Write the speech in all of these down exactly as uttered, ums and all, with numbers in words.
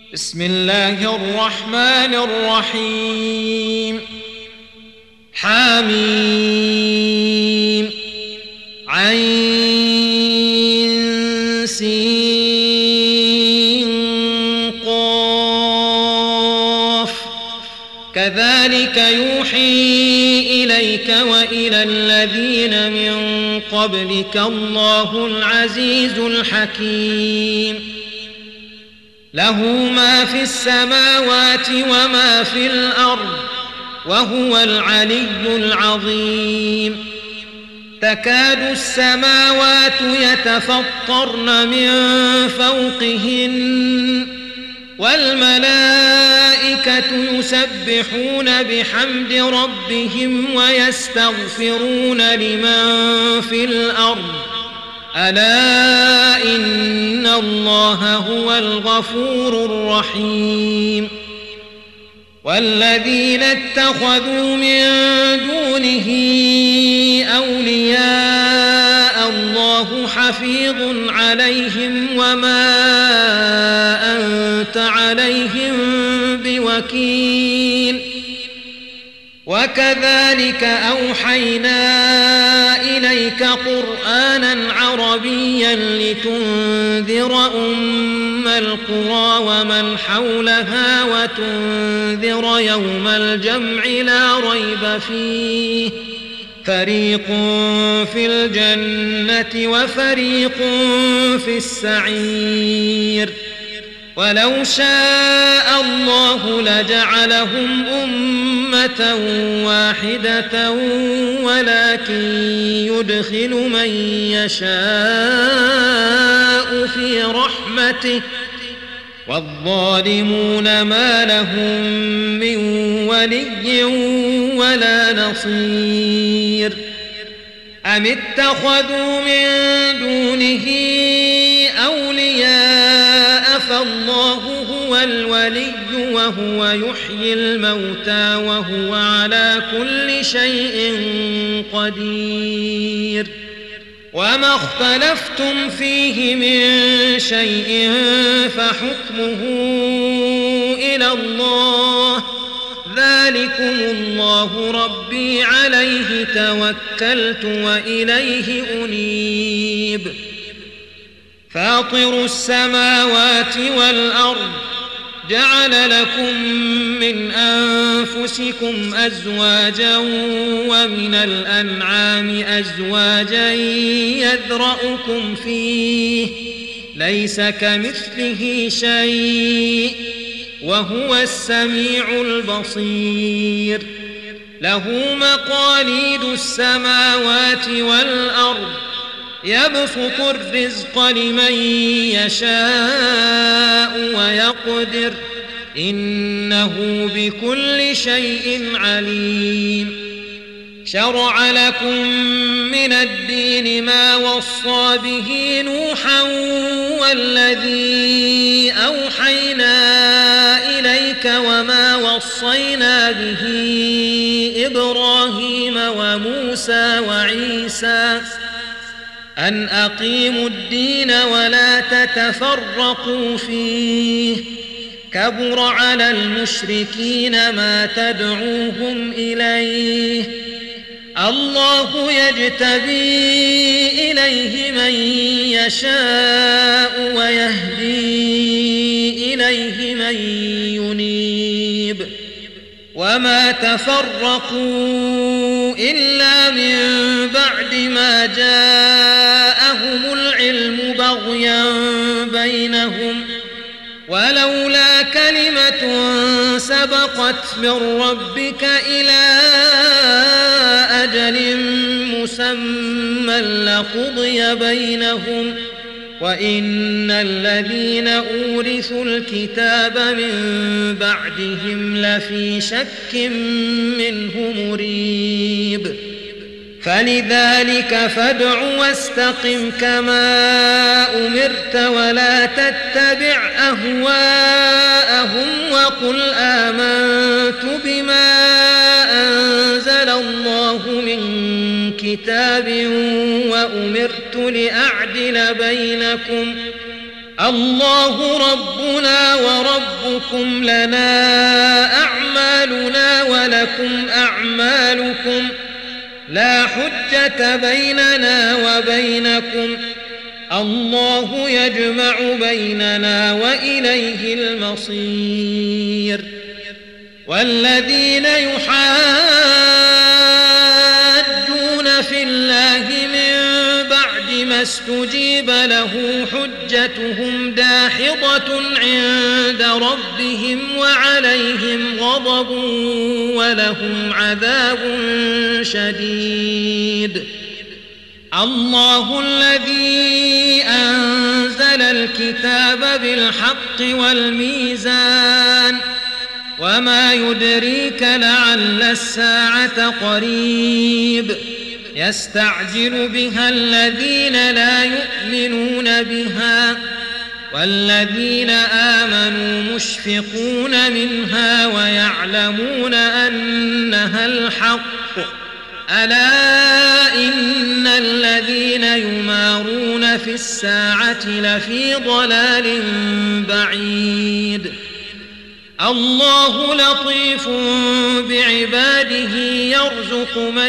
بسم الله الرحمن الرحيم حميم عين سين قاف كذلك يوحي إليك وإلى الذين من قبلك الله العزيز الحكيم له ما في السماوات وما في الأرض وهو العلي العظيم تكاد السماوات يتفطرن من فوقهن والملائكة يسبحون بحمد ربهم ويستغفرون لمن في الأرض ألا إن الله هو الغفور الرحيم والذين اتخذوا من دونه أولياء الله حفيظ عليهم وما أنت عليهم بوكيل وكذلك أوحينا إليك قرآنا عربيا لتنذر أم القرى ومن حولها وتنذر يوم الجمع لا ريب فيه فريق في الجنة وفريق في السعير ولو شاء الله لجعلهم أمة واحدة ولكن يدخل من يشاء في رحمته والظالمون ما لهم من ولي ولا نصير أم اتخذوا من دونه أولياء فالله هو الولي وهو يحيي الموتى وهو على كل شيء قدير وما اختلفتم فيه من شيء فحكمه إلى الله ذلكم الله ربي عليه توكلت وإليه أنيب فاطر السماوات والأرض جعل لكم من أنفسكم أزواجا ومن الأنعام أزواجا يذرأكم فيه ليس كمثله شيء وهو السميع البصير له مقاليد السماوات والأرض يبسط الرزق لمن يشاء ويقدر إنه بكل شيء عليم شرع لكم من الدين ما وصى به نوحا والذي أوحينا إليك وما وصينا به إبراهيم وموسى وعيسى أن أقيموا الدين ولا تتفرقوا فيه كبر على المشركين ما تدعوهم إليه الله يجتبي إليه من يشاء ويهدي إليه من ينيب وما تفرقوا إلا من بعد ما جاءهم العلم بغيا بينهم ولولا كلمة سبقت من ربك إلى أجل مسمى لقضي بينهم وإن الذين أورثوا الكتاب من بعدهم لفي شك منه مريب فلذلك فادع واستقم كما أمرت ولا تتبع أهواءهم وقل آمنت بما أنزل الله من كتاب وأمرت لأعدل بينكم الله ربنا وربكم لنا أعمالنا ولكم أعمالكم لا حجة بيننا وبينكم الله يجمع بيننا وإليه المصير والذين يحاجون في الله من بعد ما استجيب له حجتهم داحضة عند ربهم وعليهم غضب ولهم عذاب شديد الله الذي أنزل الكتاب بالحق والميزان وما يدريك لعل الساعة قريب يستعجل بها الذين لا يؤمنون بها والذين آمنوا مشفقون منها ويعلمون أنها الحق ألا إن الذين يمارون في الساعة لفي ضلال بعيد الله لطيف بعباده يرزق من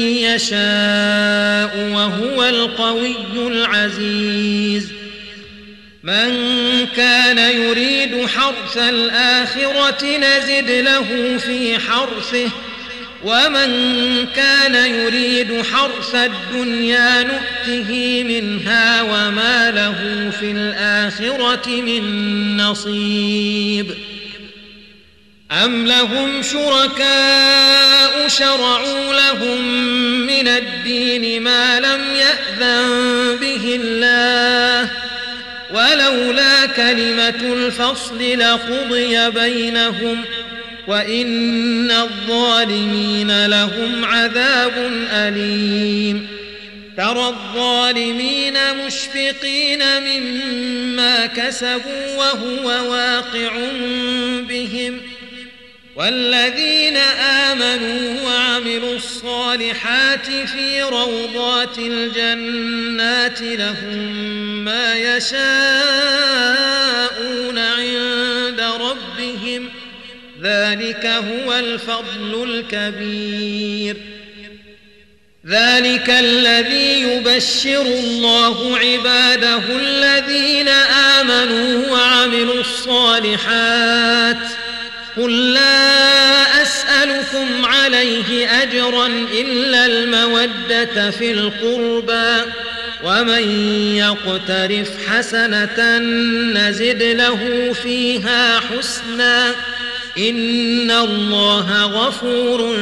يشاء وهو القوي العزيز من كان يريد حرث الآخرة نزد له في حرثه ومن كان يريد حرث الدنيا نؤته منها وما له في الآخرة من نصيب أم لهم شركاء شرعوا لهم من الدين ما لم يأذن به الله ولولا كلمة الفصل لقضي بينهم وإن الظالمين لهم عذاب أليم ترى الظالمين مشفقين مما كسبوا وهو واقع بهم والذين آمنوا وعملوا الصالحات في روضات الجنات لهم ما يشاءون عند ربهم ذلك هو الفضل الكبير ذلك الذي يبشر الله عباده الذين آمنوا وعملوا الصالحات قل لا أسألكم عليه أجرا إلا المودة في القربى ومن يقترف حسنة نزد له فيها حسنا إن الله غفور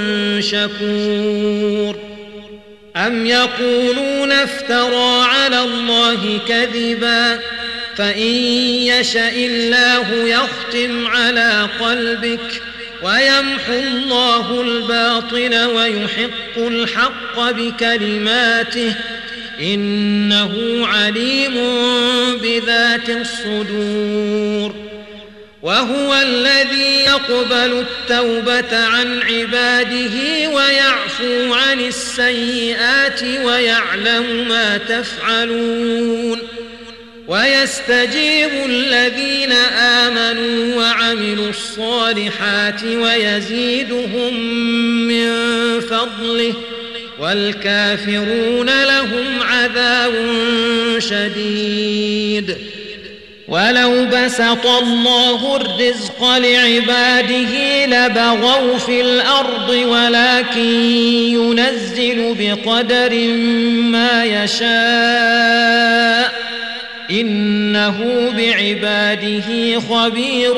شكور أم يقولون افترى على الله كذبا فإن يشأ الله يختم على قلبك ويمحو الله الباطل ويحق الحق بكلماته إنه عليم بذات الصدور وهو الذي يقبل التوبة عن عباده ويعفو عن السيئات ويعلم ما تفعلون ويستجيب الذين آمنوا وعملوا الصالحات ويزيدهم من فضله والكافرون لهم عذاب شديد ولو بسط الله الرزق لعباده لبغوا في الأرض ولكن ينزل بقدر ما يشاء إنه بعباده خبير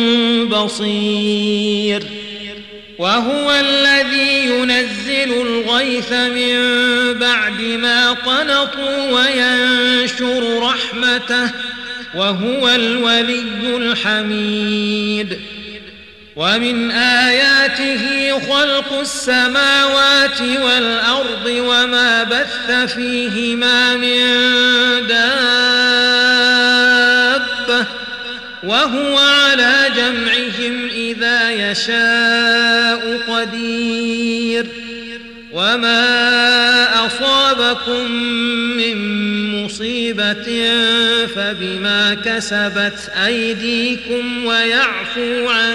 بصير وهو الذي ينزل الغيث من بعد ما قنطوا وينشر رحمته وهو الولي الحميد ومن آياته خلق السماوات والأرض وما بث فيهما من دابة وهو على جمعهم إذا يشاء قدير وما أصابكم من مصيبة فبما كسبت أيديكم ويعفو عن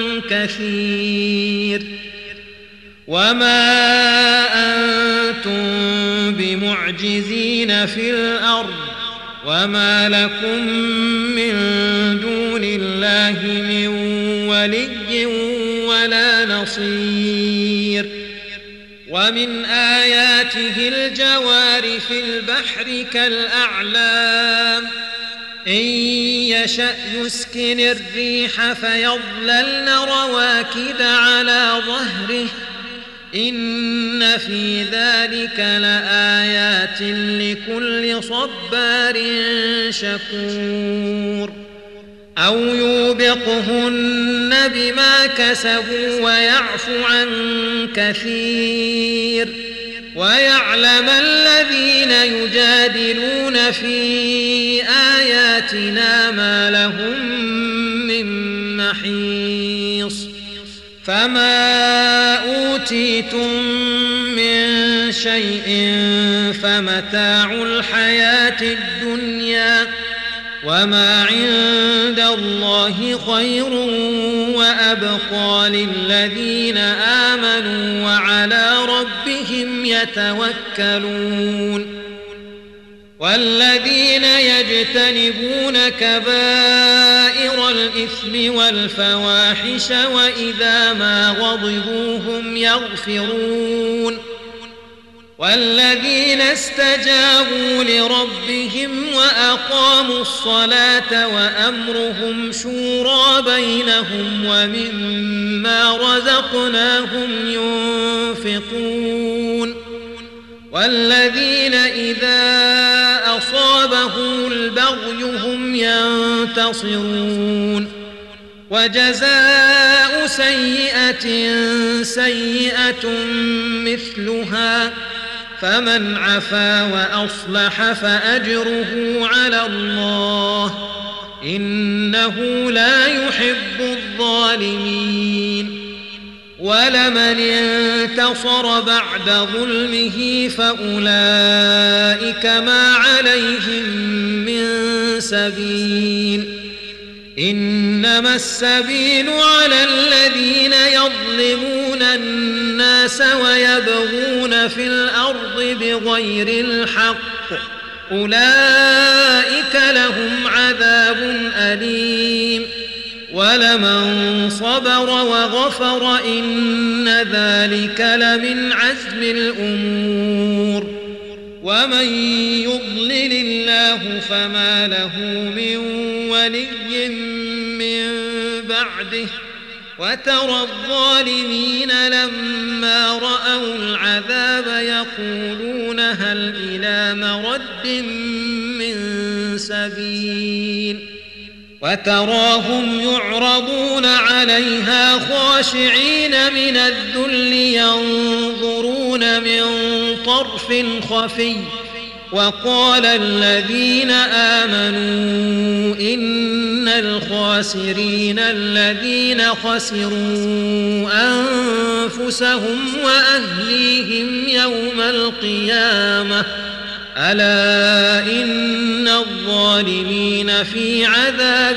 كثير وما أنتم بمعجزين في الأرض وما لكم من دون الله من ولي ولا نصير ومن آياته الجوار في البحر كالأعلام إن يشأ يسكن الريح فيظللن رواكد على ظهره إن في ذلك لآيات لكل صبار شكور أو يوبقهن بما كسبوا ويعفو عن كثير ويعلم الذين يجادلون في آياتنا ما لهم من محيص فما أوتيتم من شيء فمتاع الحياة الدنيا وما عند الله خير وأبقى للذين آمنوا وعلى ربهم يتوكلون والذين يجتنبون كبائر الإثم والفواحش وإذا ما غضبوا هم يغفرون والذين استجابوا لربهم وأقاموا الصلاة وأمرهم شورى بينهم ومما رزقناهم ينفقون والذين إذا أصابهم البغي هم ينتصرون وجزاء سيئة سيئة مثلها فمن عفا وأصلح فأجره على الله إنه لا يحب الظالمين ولمن انتصر بعد ظلمه فأولئك ما عليهم من سبيل إنما السبيل على الذين يظلمون الناس ويبغون في الأرض بغير الحق أولئك لهم عذاب أليم ولمن صبر وغفر إن ذلك لمن عزم الأمور ومن يضلل الله فما له من ولي من بعده وترى الظالمين لما رأوا العذاب يقولون هل إلى مرد من سبيل وتراهم يعرضون عليها خاشعين من الذل ينظرون من طرف خفي وقال الذين آمنوا إن الخاسرين الذين خسروا أنفسهم وأهليهم يوم القيامة ألا إن الظالمين في عذاب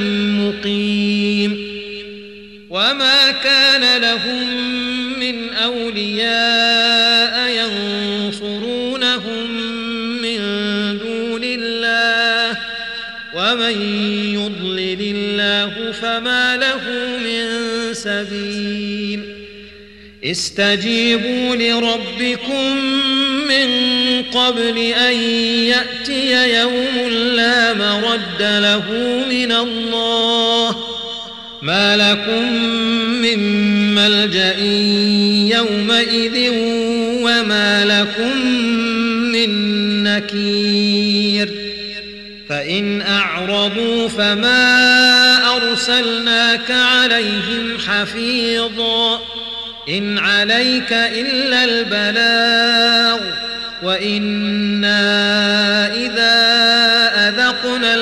مقيم وما كان لهم من أولياء ينصرونهم من دون الله ومن يضلل الله فما له من سبيل استجيبوا لربكم من قبل أن يأتي يوم لا مرد له من الله ما لكم من ملجأ يومئذ وما لكم من نكير فإن أعرضوا فما أرسلناك عليهم حفيظا إن عليك إلا البلاغ وإنا إذا أذقنا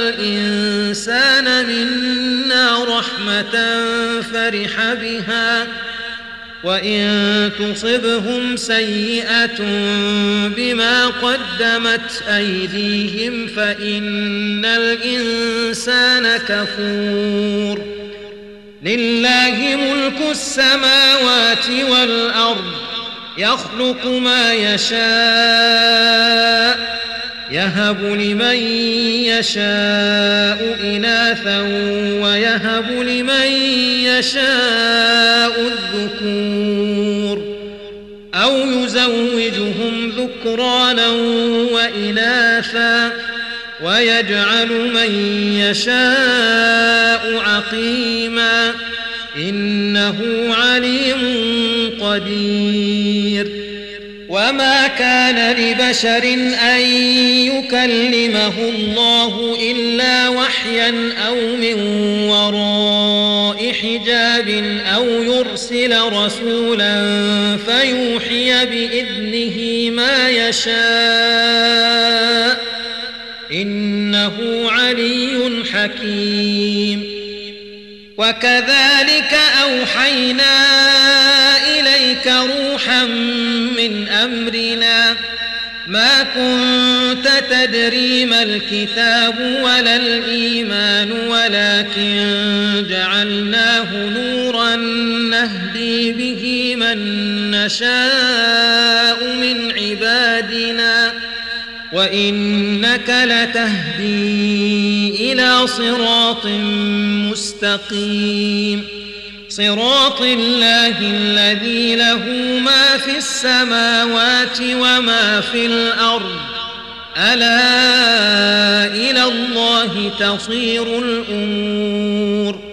الإنسان منا رحمة فرح بها وإن تصبهم سيئة بما قدمت أيديهم فإن الإنسان كفور لله ملك السماوات والأرض يخلق ما يشاء يهب لمن يشاء إناثا ويهب لمن يشاء الذكور أو يزوجهم ذكرانا وإناثا ويجعل من يشاء عقيما إنه عليم قدير وما كان لبشر أن يكلمه الله إلا وحيا أو من وراء حجاب أو يرسل رسولا فيوحي بإذنه ما يشاء إنه علي حكيم وكذلك أوحينا إليك روحا من أمرنا ما كنت تدري ما الكتاب ولا الإيمان ولكن جعلناه نورا نهدي به من نشاء من عبادنا وإنك لتهدي إلى صراط مستقيم صراط الله الذي له ما في السماوات وما في الأرض ألا إلى الله تصير الأمور